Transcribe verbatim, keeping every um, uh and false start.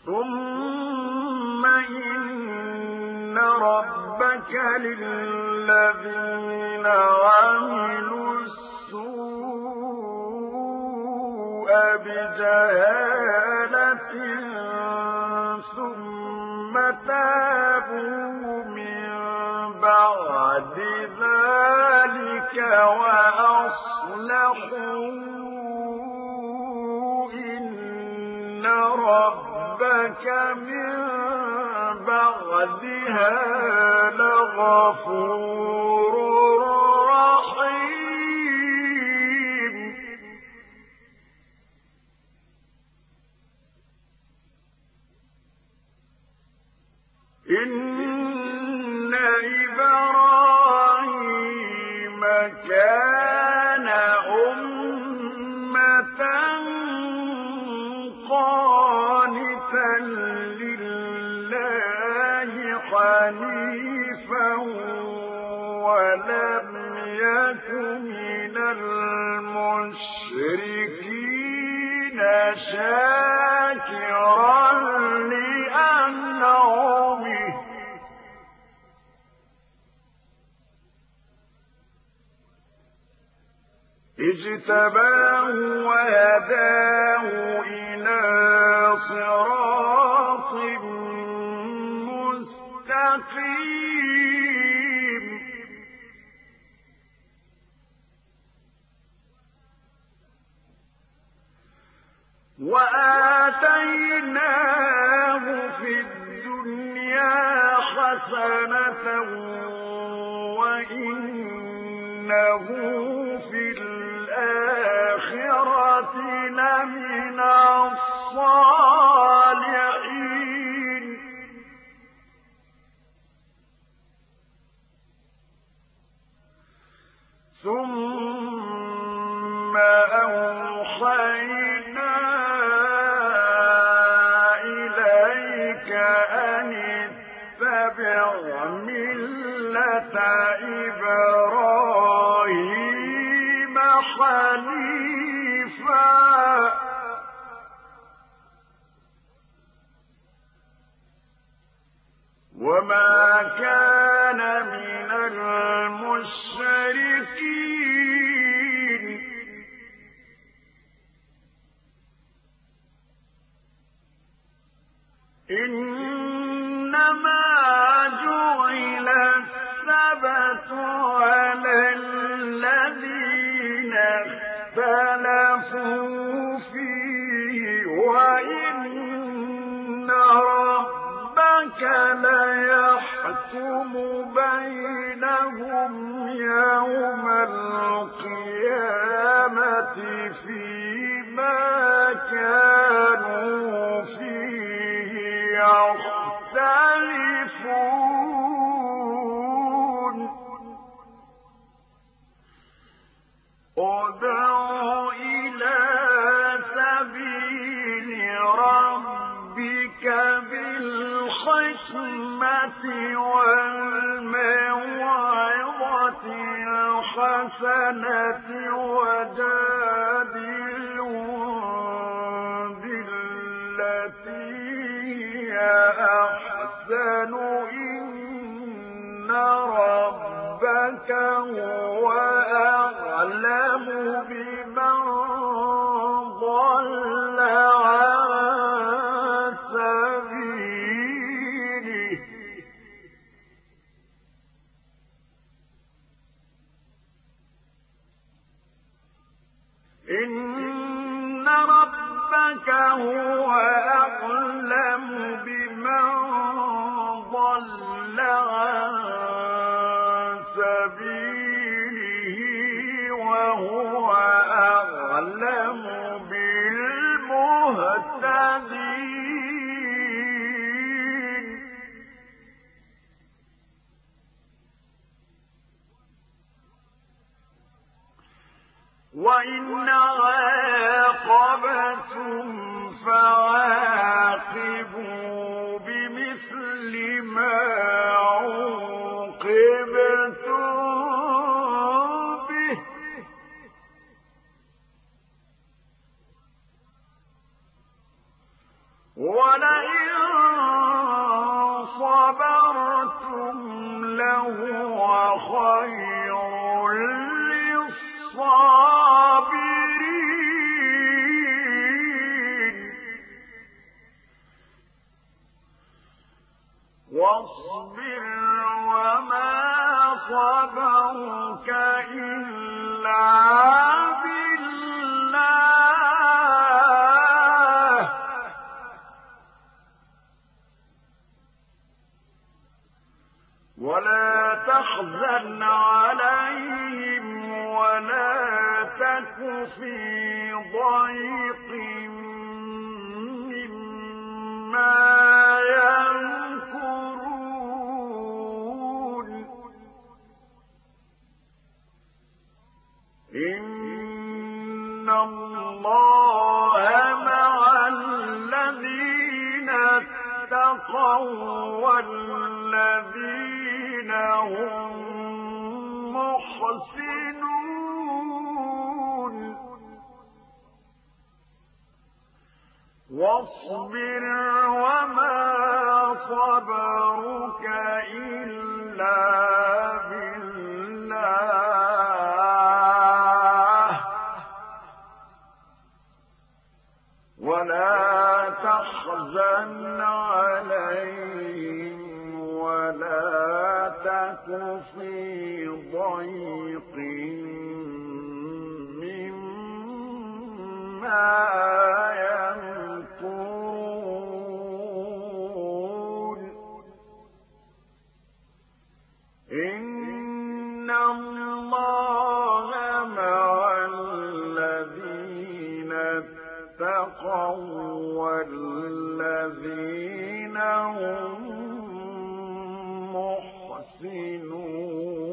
ثم إن ربك للذين عملوا السوء بجهالة ثم تابوا من بعد ذلك وأصلحوا إن ربك من بعدها لغفور رحيم. إن إبراهيم كان أمة قانتا لله حنيفا ولم يك من المشركين شاكرا لأنعمه اجتباه وهداه إلى صراط مستقيم. وآتيناه في الدنيا حسنة وإنه في الآخرة لمن الصالحين. ثم أوحينا إليك أن اتبع ملة إبراهيم حنيفا وما كان من المشركين. إنما جعل السبت على الذين اختلفوا فيه وإن ربك ليحكم بينهم يوم القيامة فيما كانوا فيه يختلفون. ادع إلى سبيل ربك بالحكمة والموعظة الحسنة وجادلهم بالتي هي أحسن إن ربك هو أعلم بمن ضل عن سبيله إن ربك هو أعلم بمن ضل عن سبيله وهو أعلم بالمهتدين. وإن عاقبتم فعاقبوا بمثل ما عوقبتم به ولئن واصبر وما صبرك إلا بالله ولا تحزن عليهم ولا تك في ضيق مما يمكرون إن الله مع الذين اتقوا والذين هم محسنون واصبر وما صبرك إلا بالله ولا تحزن عليهم ولا تك في ضيق مما يمكرون إن الله مع الذين اتقوا والذين هم محسنون